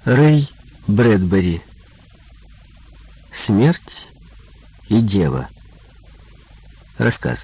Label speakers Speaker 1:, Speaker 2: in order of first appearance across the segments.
Speaker 1: Рэй Брэдбери. Смерть и дева. Рассказ.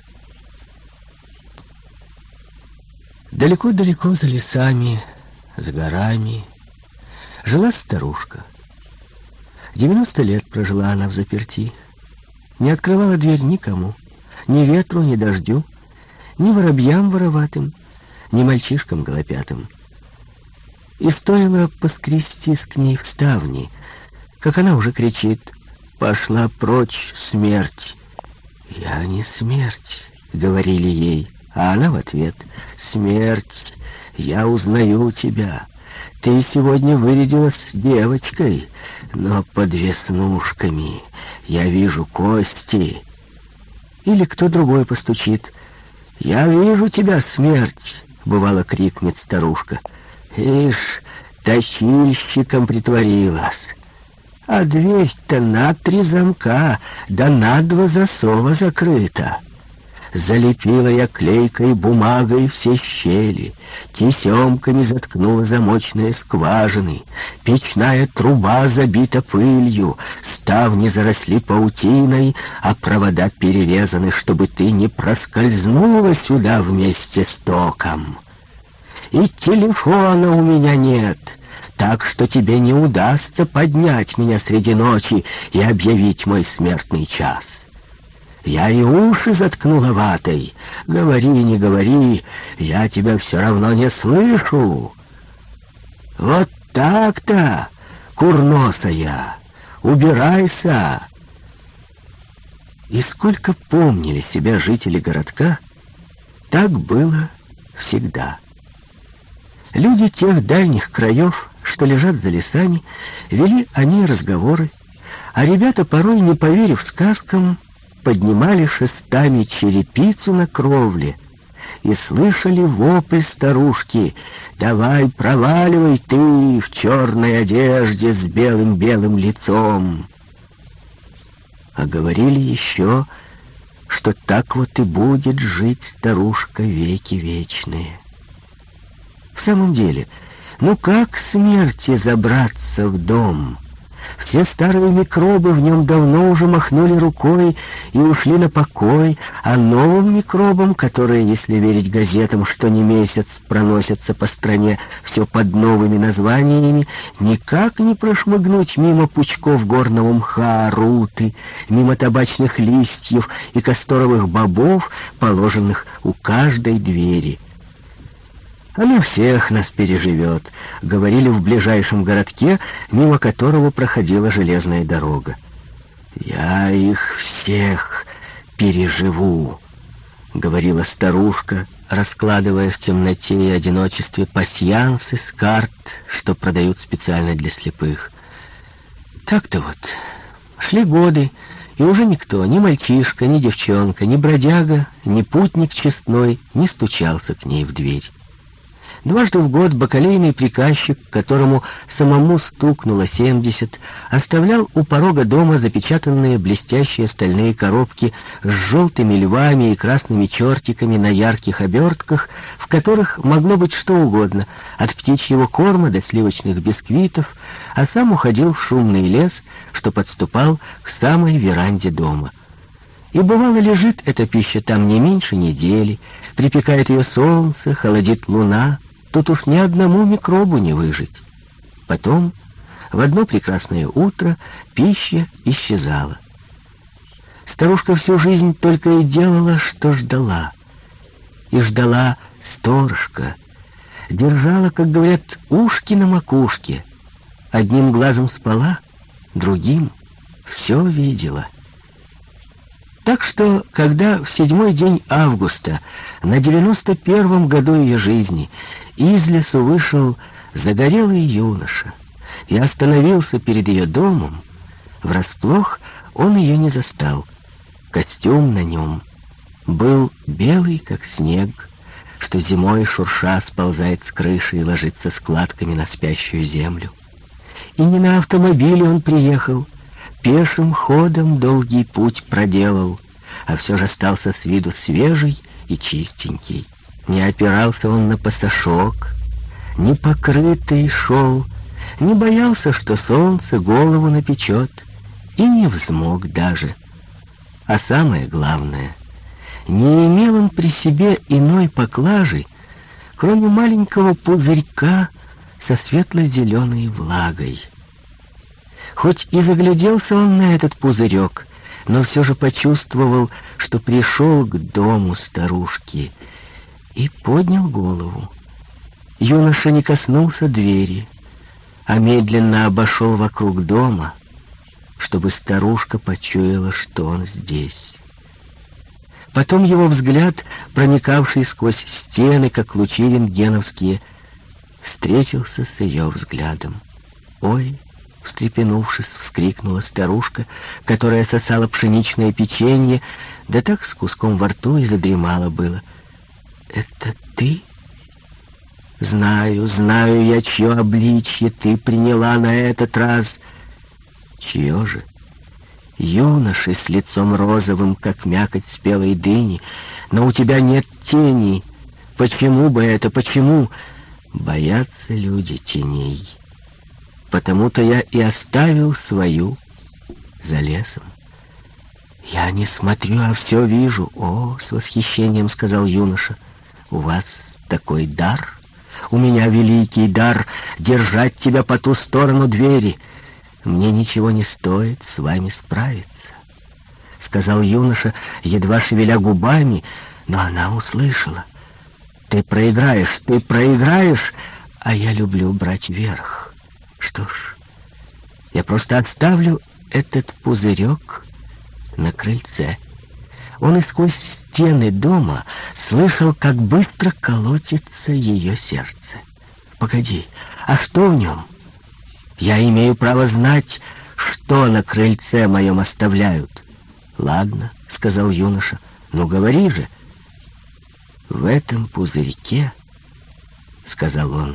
Speaker 1: Далеко-далеко за лесами, за горами жила старушка. 90 лет прожила она взаперти. Не открывала дверь никому, ни ветру, ни дождю, ни воробьям вороватым, ни мальчишкам голопятым. И стоило поскрестись к ней в ставни, как она уже кричит: «Пошла прочь, смерть!» «Я не смерть», — говорили ей, а она в ответ: «Смерть, я узнаю тебя. Ты сегодня вырядилась девочкой, но под веснушками я вижу кости». Или кто другой постучит: «Я вижу тебя, смерть», — бывало крикнет старушка. «Ишь, тащильщиком притворилась. А дверь-то на 3 замка, да на 2 засова закрыта. Залепила я клейкой бумагой все щели, тесемками заткнула замочные скважины, печная труба забита пылью, ставни заросли паутиной, а провода перерезаны, чтобы ты не проскользнула сюда вместе с током. И телефона у меня нет, так что тебе не удастся поднять меня среди ночи и объявить мой смертный час. Я и уши заткнула ватой. Говори, не говори, я тебя все равно не слышу. Вот так-то, курносая, убирайся». И сколько помнили себя жители городка, так было всегда. Люди тех дальних краев, что лежат за лесами, вели о ней разговоры, а ребята, порой не поверив сказкам, поднимали шестами черепицу на кровле и слышали вопль старушки: «Давай проваливай ты в черной одежде с белым-белым лицом». А говорили еще, что так вот и будет жить старушка веки вечные. В самом деле, ну как смерти забраться в дом? Все старые микробы в нем давно уже махнули рукой и ушли на покой, а новым микробам, которые, если верить газетам, что не месяц проносятся по стране все под новыми названиями, никак не прошмыгнуть мимо пучков горного мха, руты, мимо табачных листьев и касторовых бобов, положенных у каждой двери. «Она всех нас переживет», — говорили в ближайшем городке, мимо которого проходила железная дорога. «Я их всех переживу», — говорила старушка, раскладывая в темноте и одиночестве пасьянсы с карт, что продают специально для слепых. Так-то вот. Шли годы, и уже никто, ни мальчишка, ни девчонка, ни бродяга, ни путник честной не стучался к ней в дверь. Дважды в год бакалейный приказчик, которому самому стукнуло 70, оставлял у порога дома запечатанные блестящие стальные коробки с желтыми львами и красными чертиками на ярких обертках, в которых могло быть что угодно, от птичьего корма до сливочных бисквитов, а сам уходил в шумный лес, что подступал к самой веранде дома. И бывало, лежит эта пища там не меньше недели, припекает ее солнце, холодит луна. Тут уж ни одному микробу не выжить. Потом, в одно прекрасное утро, пища исчезала. Старушка всю жизнь только и делала, что ждала. И ждала сторожка. Держала, как говорят, ушки на макушке. Одним глазом спала, другим все видела. Так что, когда в 7-й день августа, на 91-м году ее жизни, из лесу вышел загорелый юноша и остановился перед ее домом, врасплох он ее не застал. Костюм на нем был белый, как снег, что зимой шурша сползает с крыши и ложится складками на спящую землю. И не на автомобиле он приехал, пешим ходом долгий путь проделал, а все же остался с виду свежий и чистенький. Не опирался он на пасашок, не покрытый шел, не боялся, что солнце голову напечет, и не взмок даже. А самое главное, не имел он при себе иной поклажи, кроме маленького пузырька со светло-зеленой влагой. Хоть и загляделся он на этот пузырек, но все же почувствовал, что пришел к дому старушки, и поднял голову. Юноша не коснулся двери, а медленно обошел вокруг дома, чтобы старушка почуяла, что он здесь. Потом его взгляд, проникавший сквозь стены, как лучи рентгеновские, встретился с ее взглядом. «Ой!» — встрепенувшись, вскрикнула старушка, которая сосала пшеничное печенье, да так с куском во рту и задремала было. «Это ты? Знаю я, чье обличье ты приняла на этот раз». «Чье же?» «Юноши с лицом розовым, как мякоть спелой дыни, но у тебя нет тени. Почему бы это, почему?» «Боятся люди теней. Потому-то я и оставил свою за лесом». «Я не смотрю, а все вижу». «О!» — с восхищением сказал юноша. «У вас такой дар? У меня великий дар держать тебя по ту сторону двери. Мне ничего не стоит с вами справиться», — сказал юноша, едва шевеля губами, но она услышала. «Ты проиграешь, а я люблю брать верх. Что ж, я просто отставлю этот пузырек на крыльце». Он и сквозь стены дома слышал, как быстро колотится ее сердце. «Погоди, а что в нем? Я имею право знать, что на крыльце моем оставляют». «Ладно», — сказал юноша, — «ну говори же». «В этом пузырьке, — сказал он,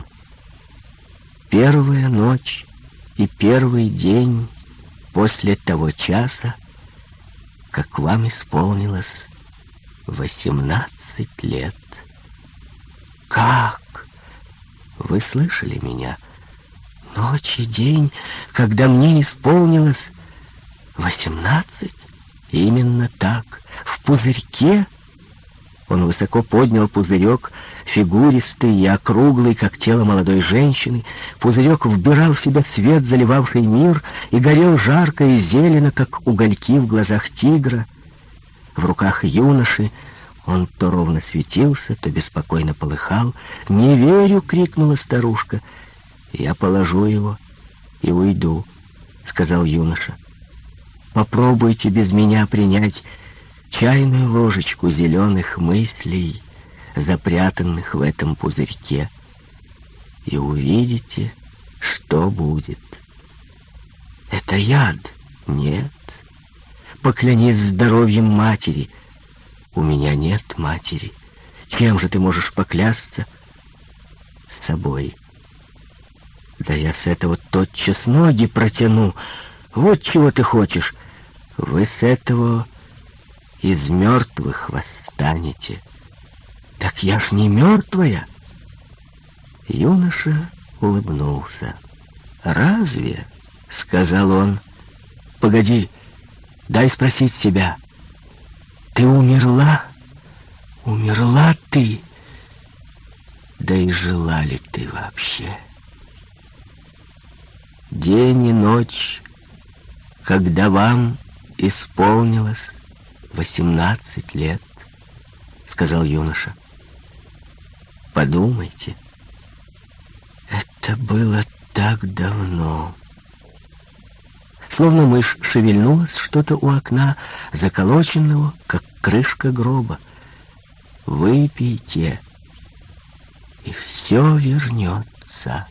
Speaker 1: — первая ночь и первый день после того часа, как вам исполнилось 18 лет». «Как? Вы слышали меня? Ночь и день, когда мне исполнилось 18? Именно так, в пузырьке». Он высоко поднял пузырек, фигуристый и округлый, как тело молодой женщины. Пузырек вбирал в себя свет, заливавший мир, и горел жарко и зелено, как угольки в глазах тигра. В руках юноши он то ровно светился, то беспокойно полыхал. «Не верю!» — крикнула старушка. «Я положу его и уйду», — сказал юноша. «Попробуйте без меня принять чайную ложечку зеленых мыслей, запрятанных в этом пузырьке, и увидите, что будет». «Это яд?» «Нет. Поклянись здоровьем матери». «У меня нет матери». «Чем же ты можешь поклясться?» «С собой». «Да я с этого тотчас ноги протяну. Вот чего ты хочешь. Вы с этого из мертвых восстанете». «Так я ж не мертвая». Юноша улыбнулся. «Разве?» — сказал он. «Погоди, дай спросить себя. Ты умерла? Умерла ты? Да и жила ли ты вообще?» «День и ночь, когда вам исполнилось 18 лет», — сказал юноша. «Подумайте, это было так давно». Словно мышь шевельнулось что-то у окна, заколоченного, как крышка гроба. «Выпейте, и все вернется».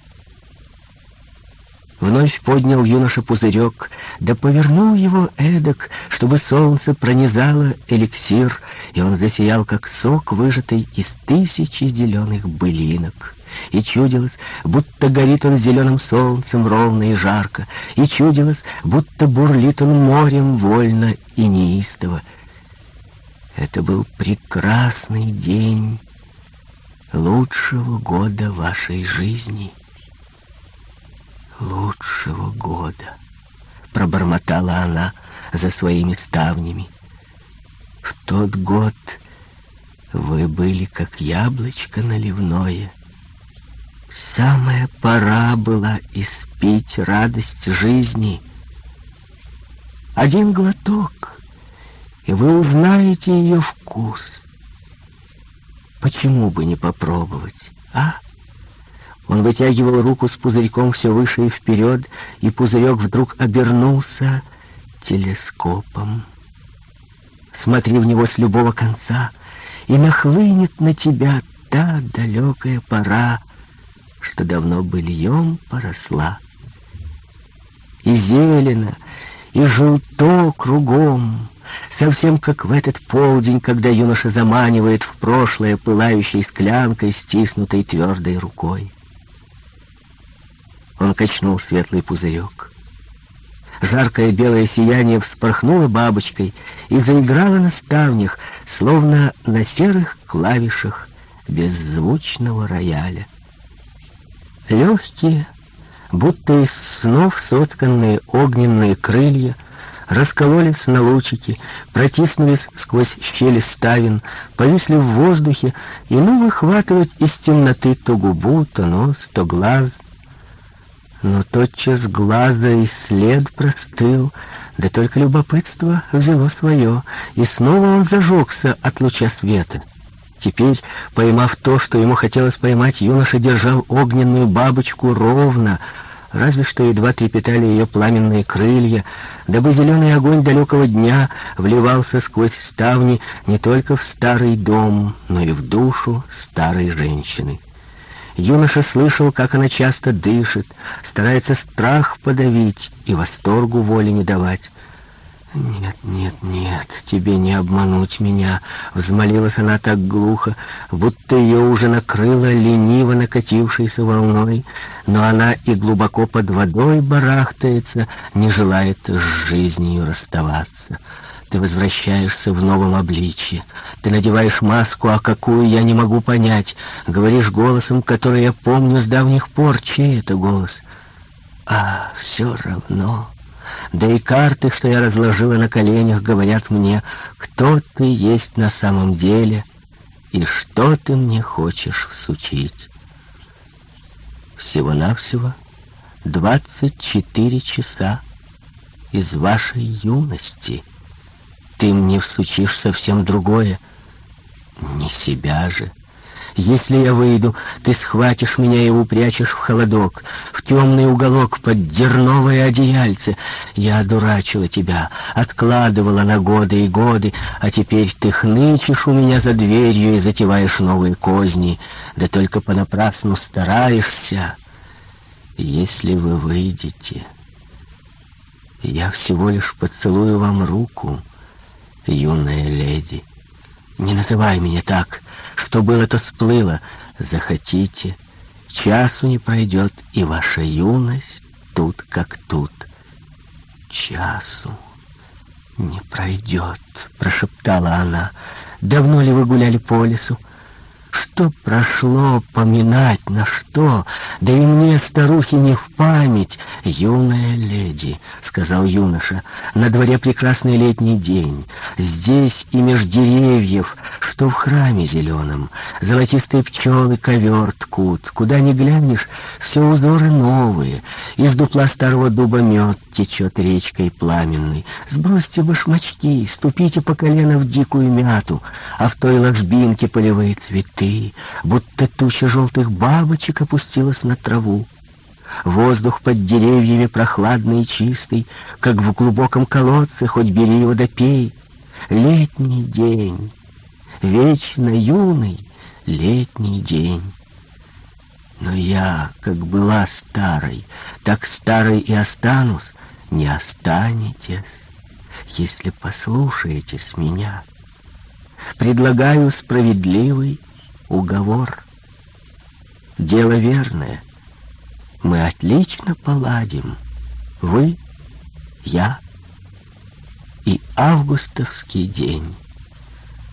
Speaker 1: Вновь поднял юноша пузырек, да повернул его эдак, чтобы солнце пронизало эликсир, и он засиял, как сок, выжатый из 1000 зеленых былинок. И чудилось, будто горит он зеленым солнцем ровно и жарко, и чудилось, будто бурлит он морем вольно и неистово. Это был прекрасный день лучшего года вашей жизни. лучшего года», — пробормотала она за своими ставнями. «В тот год вы были как яблочко наливное. Самая пора была испить радость жизни. Один глоток, и вы узнаете ее вкус. Почему бы не попробовать, а?» Он вытягивал руку с пузырьком все выше и вперед, и пузырек вдруг обернулся телескопом. Смотри в него с любого конца, и нахлынет на тебя та далекая пора, что давно быльем поросла. И зелено, и желто кругом, совсем как в этот полдень, когда юноша заманивает в прошлое пылающей склянкой, стиснутой твердой рукой. Он качнул светлый пузырек. Жаркое белое сияние вспорхнуло бабочкой и заиграло на ставнях, словно на серых клавишах беззвучного рояля. Легкие, будто из снов сотканные огненные крылья, раскололись на лучики, протиснулись сквозь щели ставен, повисли в воздухе и выхватывать из темноты то губу, то нос, то глаз. Но тотчас глаза и след простыл, да только любопытство взяло свое, и снова он зажегся от луча света. Теперь, поймав то, что ему хотелось поймать, юноша держал огненную бабочку ровно, разве что едва трепетали ее пламенные крылья, дабы зеленый огонь далекого дня вливался сквозь ставни не только в старый дом, но и в душу старой женщины. Юноша слышал, как она часто дышит, старается страх подавить и восторгу воли не давать. «Нет, нет, нет, тебе не обмануть меня», — взмолилась она так глухо, будто ее уже накрыло лениво накатившейся волной, но она и глубоко под водой барахтается, не желает с жизнью расставаться. Ты возвращаешься в новом обличье. Ты надеваешь маску, а какую я не могу понять. Говоришь голосом, который я помню с давних пор. Чей это голос? А все равно. Да и карты, что я разложила на коленях, говорят мне, кто ты есть на самом деле и что ты мне хочешь всучить. Всего-навсего 24 часа из вашей юности. Ты мне всучишь совсем другое. Не себя же. Если я выйду, ты схватишь меня и упрячешь в холодок, в темный уголок под дерновое одеяльце. Я одурачила тебя, откладывала на годы и годы, а теперь ты хнычешь у меня за дверью и затеваешь новые козни, да только понапрасну стараешься. Если вы выйдете, я всего лишь поцелую вам руку, юная леди. Не называй меня так, что было, то сплыло. Захотите, часу не пройдет, и ваша юность тут как тут. Часу не пройдет, прошептала она. Давно ли вы гуляли по лесу? Что прошло, поминать на что? Да и мне, старухе, не в память. Юная леди, — сказал юноша, — на дворе прекрасный летний день. Здесь и меж деревьев, что в храме зеленом. Золотистые пчелы ковер ткут. Куда ни глянешь, все узоры новые. Из дупла старого дуба мед течет речкой пламенной. Сбросьте башмачки, ступите по колено в дикую мяту, а в той ложбинке полевые цветы, будто туча желтых бабочек опустилась на траву. Воздух под деревьями прохладный и чистый, как в глубоком колодце, хоть бери его да пей. Летний день, вечно юный летний день. Но я, как была старой, так старой и останусь. Не останетесь, если послушаетесь меня. Предлагаю справедливый уговор. Дело верное. Мы отлично поладим. Вы, я и августовский день.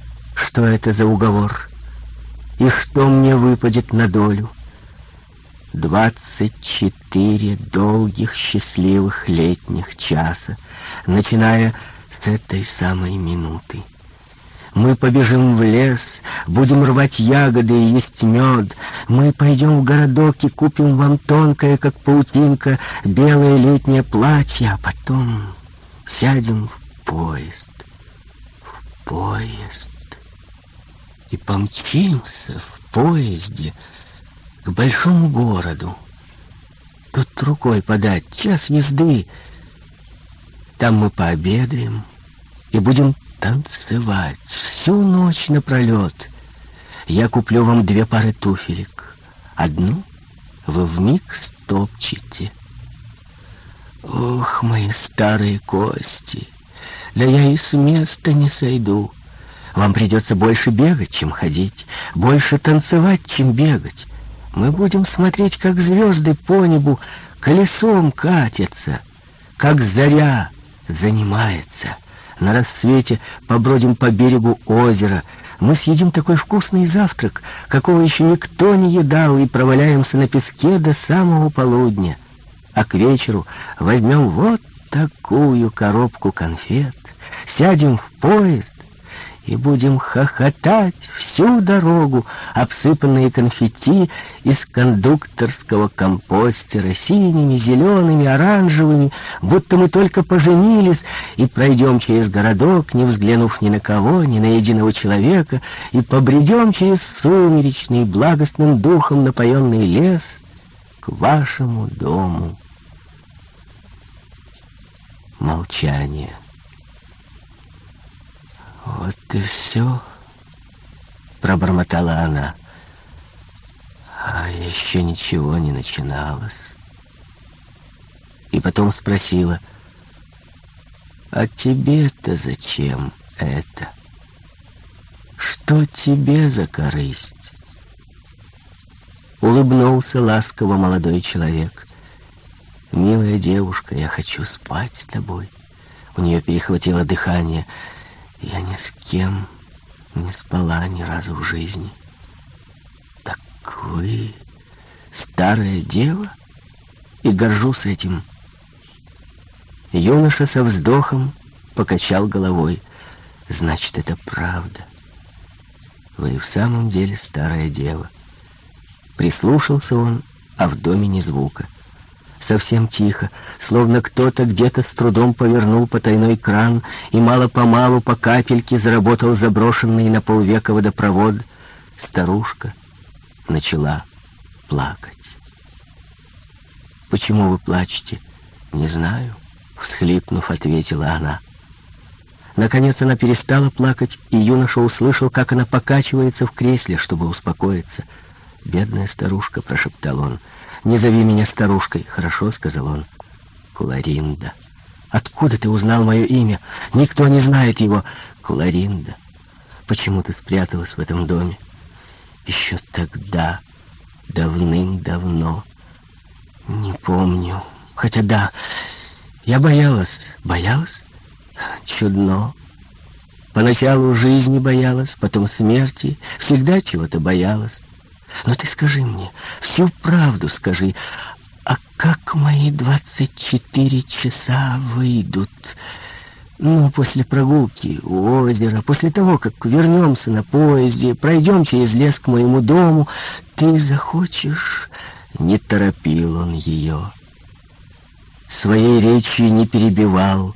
Speaker 1: Что это за уговор? И что мне выпадет на долю? 24 долгих счастливых летних часа, начиная с этой самой минуты. Мы побежим в лес, будем рвать ягоды и есть мед. Мы пойдем в городок и купим вам тонкое, как паутинка, белое летнее платье, а потом сядем в поезд. В поезд. И помчимся в поезде к большому городу. Тут рукой подать, час езды. Там мы пообедаем и будем танцевать всю ночь напролет. Я куплю вам 2 пары туфелек. Одну вы вмиг стопчете. Ох, мои старые кости! Да я и с места не сойду. Вам придется больше бегать, чем ходить, больше танцевать, чем бегать. Мы будем смотреть, как звезды по небу колесом катятся, как заря занимается. На рассвете побродим по берегу озера. Мы съедим такой вкусный завтрак, какого еще никто не едал, и проваляемся на песке до самого полудня. А к вечеру возьмем вот такую коробку конфет, сядем в поезд и будем хохотать всю дорогу, обсыпанные конфетти из кондукторского компостера, синими, зелеными, оранжевыми, будто мы только поженились, и пройдем через городок, не взглянув ни на кого, ни на единого человека, и побредем через сумеречный, благостным духом напоенный лес к вашему дому. Молчание. «Вот и все», — пробормотала она. «А еще ничего не начиналось». И потом спросила: «А тебе-то зачем это? Что тебе за корысть?» Улыбнулся ласково молодой человек. «Милая девушка, я хочу спать с тобой». У нее перехватило дыхание. «Я ни с кем не спала ни разу в жизни». «Так вы старая дева?» «И горжусь этим». Юноша со вздохом покачал головой. «Значит, это правда. Вы и в самом деле старая дева». Прислушался он, а в доме ни звука. Совсем тихо, словно кто-то где-то с трудом повернул потайной кран, и мало-помалу по капельке заработал заброшенный на полвека водопровод. Старушка начала плакать. «Почему вы плачете?» «Не знаю», — всхлипнув, ответила она. Наконец она перестала плакать, и юноша услышал, как она покачивается в кресле, чтобы успокоиться. «Бедная старушка», — прошептал он. «Не зови меня старушкой». «Хорошо», — сказал он. «Кларинда». «Откуда ты узнал мое имя? Никто не знает его». «Кларинда, почему ты спряталась в этом доме?» «Еще тогда, давным-давно. Не помню. Хотя да, я боялась». «Боялась? Чудно. Поначалу жизни боялась, потом смерти. Всегда чего-то боялась. Но ты скажи мне, всю правду скажи, а как мои 24 часа выйдут? Ну, после прогулки у озера, после того, как вернемся на поезде, пройдем через лес к моему дому, ты захочешь...» Не торопил он ее. Своей речью не перебивал.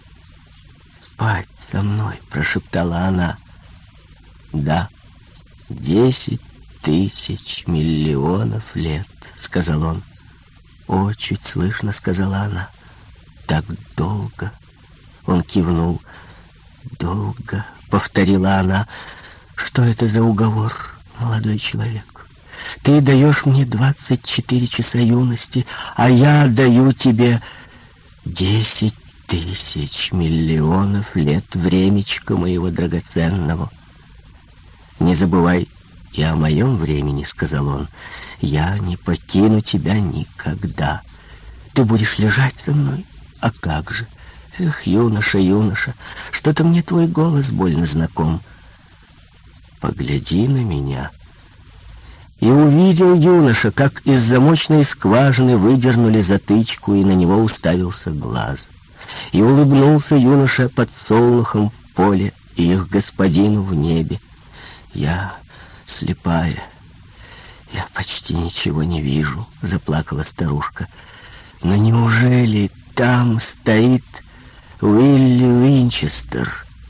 Speaker 1: «Спать со мной», — прошептала она. «Да, 10 тысяч миллионов лет», — сказал он. «О, чуть слышно», — сказала она. «Так долго». Он кивнул. «Долго», — повторила она. «Что это за уговор, молодой человек? Ты даешь мне 24 часа юности, а я даю тебе 10 тысяч миллионов лет времечка моего драгоценного. Не забывай и о моем времени», — сказал он. «Я не покину тебя никогда. Ты будешь лежать со мной? А как же? Эх, юноша, юноша, что-то мне твой голос больно знаком. Погляди на меня». И увидел юноша, как из замочной скважины выдернули затычку, и на него уставился глаз. И улыбнулся юноша подсолнухом в поле и их господину в небе. «Я слепая, я почти ничего не вижу», — заплакала старушка. «Но неужели там стоит Уилли Уинчестер?»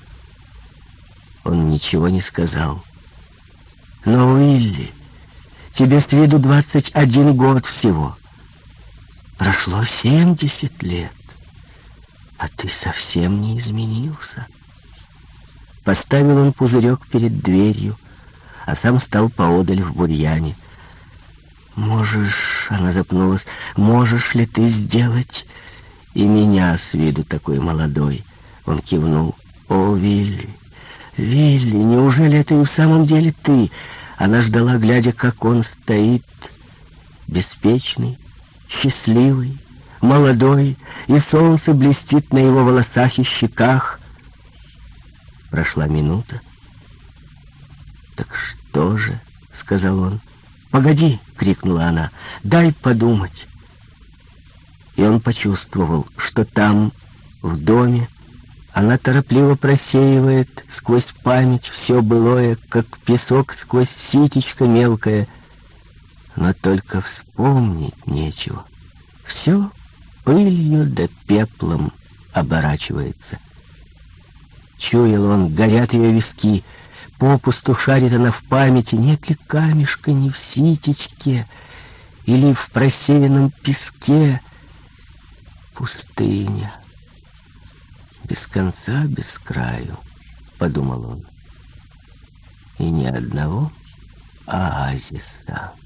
Speaker 1: Он ничего не сказал. «Но, Уилли, тебе с виду 21 год всего. Прошло 70 лет, а ты совсем не изменился». Поставил он пузырек перед дверью, а сам стал поодаль в бурьяне. «Можешь, — она запнулась, — можешь ли ты сделать и меня с виду такой молодой?» Он кивнул. «О, Вилли, Вилли, неужели это и в самом деле ты?» Она ждала, глядя, как он стоит, беспечный, счастливый, молодой, и солнце блестит на его волосах и щеках. Прошла минута. «Так что же?» — сказал он. «Погоди!» — крикнула она. «Дай подумать!» И он почувствовал, что там, в доме, она торопливо просеивает сквозь память все былое, как песок сквозь ситечко мелкое. Но только вспомнить нечего. Все пылью да пеплом оборачивается. Чуял он, горят ее виски, попусту шарит она в памяти, нет ли камешка ни в ситечке или в просеянном песке. Пустыня. Без конца, без краю, — подумал он. И ни одного оазиса.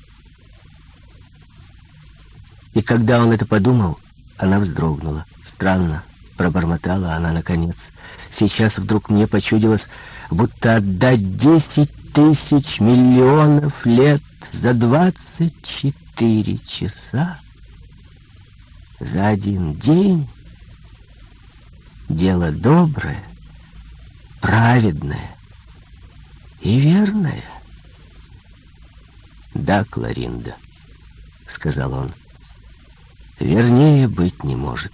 Speaker 1: И когда он это подумал, она вздрогнула. Странно, пробормотала она наконец. Сейчас вдруг мне почудилось, будто отдать 10 тысяч миллионов лет за 24 часа, за один день. Дело доброе, праведное и верное. «Да, Кларинда», — сказал он, — «вернее быть не может».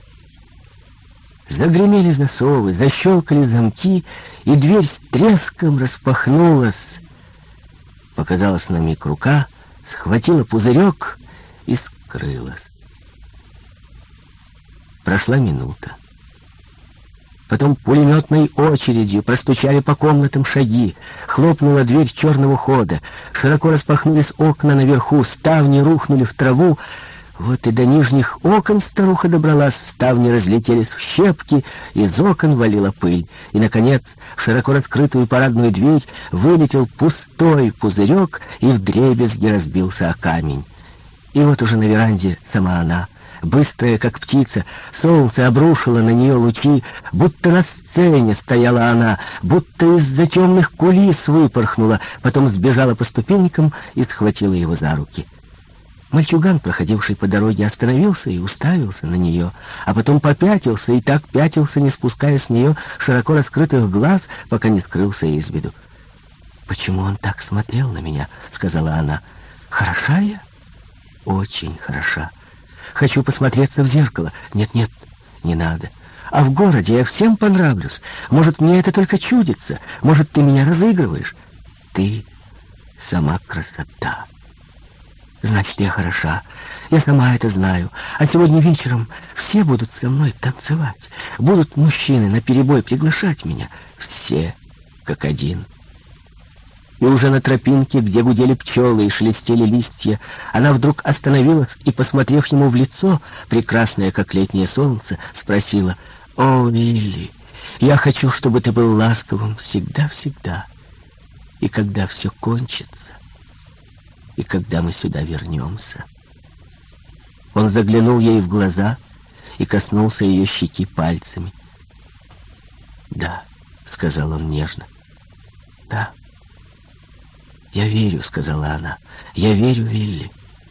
Speaker 1: Загремели засовы, защелкали замки, и дверь с треском распахнулась. Показалась на миг рука, схватила пузырек и скрылась. Прошла минута. Потом пулеметной очередью простучали по комнатам шаги, хлопнула дверь черного хода, широко распахнулись окна наверху, ставни рухнули в траву. Вот и до нижних окон старуха добралась, ставни разлетелись в щепки, из окон валила пыль. И, наконец, в широко раскрытую парадную дверь вылетел пустой пузырек и вдребезги разбился о камень. И вот уже на веранде сама она, быстрая, как птица, солнце обрушило на нее лучи, будто на сцене стояла она, будто из-за темных кулис выпорхнула, потом сбежала по ступенькам и схватила его за руки. Мальчуган, проходивший по дороге, остановился и уставился на нее, а потом попятился и так пятился, не спуская с нее широко раскрытых глаз, пока не скрылся из виду. «Почему он так смотрел на меня?» — сказала она. «Хороша я?» «Очень хороша. Хочу посмотреться в зеркало». «Нет-нет, не надо. А в городе я всем понравлюсь. Может, мне это только чудится? Может, ты меня разыгрываешь?» «Ты сама красота». «Значит, я хороша. Я сама это знаю. А сегодня вечером все будут со мной танцевать. Будут мужчины наперебой приглашать меня. Все, как один». И уже на тропинке, где гудели пчелы и шелестели листья, она вдруг остановилась и, посмотрев ему в лицо, прекрасное, как летнее солнце, спросила: «О, Вилли, я хочу, чтобы ты был ласковым всегда-всегда. И когда все кончится, и когда мы сюда вернемся». Он заглянул ей в глаза и коснулся ее щеки пальцами. «Да», — сказал он нежно, — «да». «Я верю», — сказала она, — «я верю, Вилли».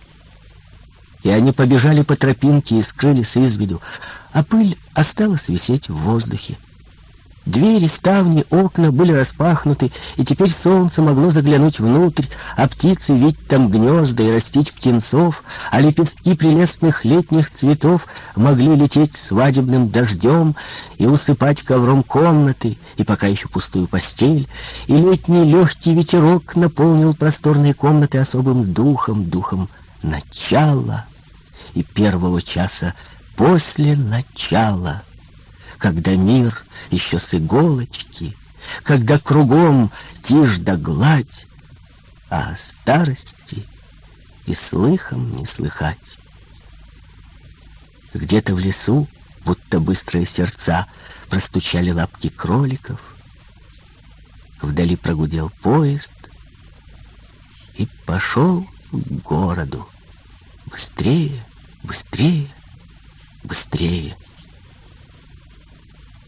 Speaker 1: И они побежали по тропинке и скрылись из виду, а пыль осталась висеть в воздухе. Двери, ставни, окна были распахнуты, и теперь солнце могло заглянуть внутрь, а птицы вить там гнезда и растить птенцов, а лепестки прелестных летних цветов могли лететь свадебным дождем и усыпать ковром комнаты, и пока еще пустую постель, и летний легкий ветерок наполнил просторные комнаты особым духом, духом начала и первого часа после начала, когда мир еще с иголочки, когда кругом тишь да гладь, а о старости и слыхом не слыхать. Где-то в лесу, будто быстрые сердца, простучали лапки кроликов, вдали прогудел поезд и пошел к городу. Быстрее, быстрее, быстрее.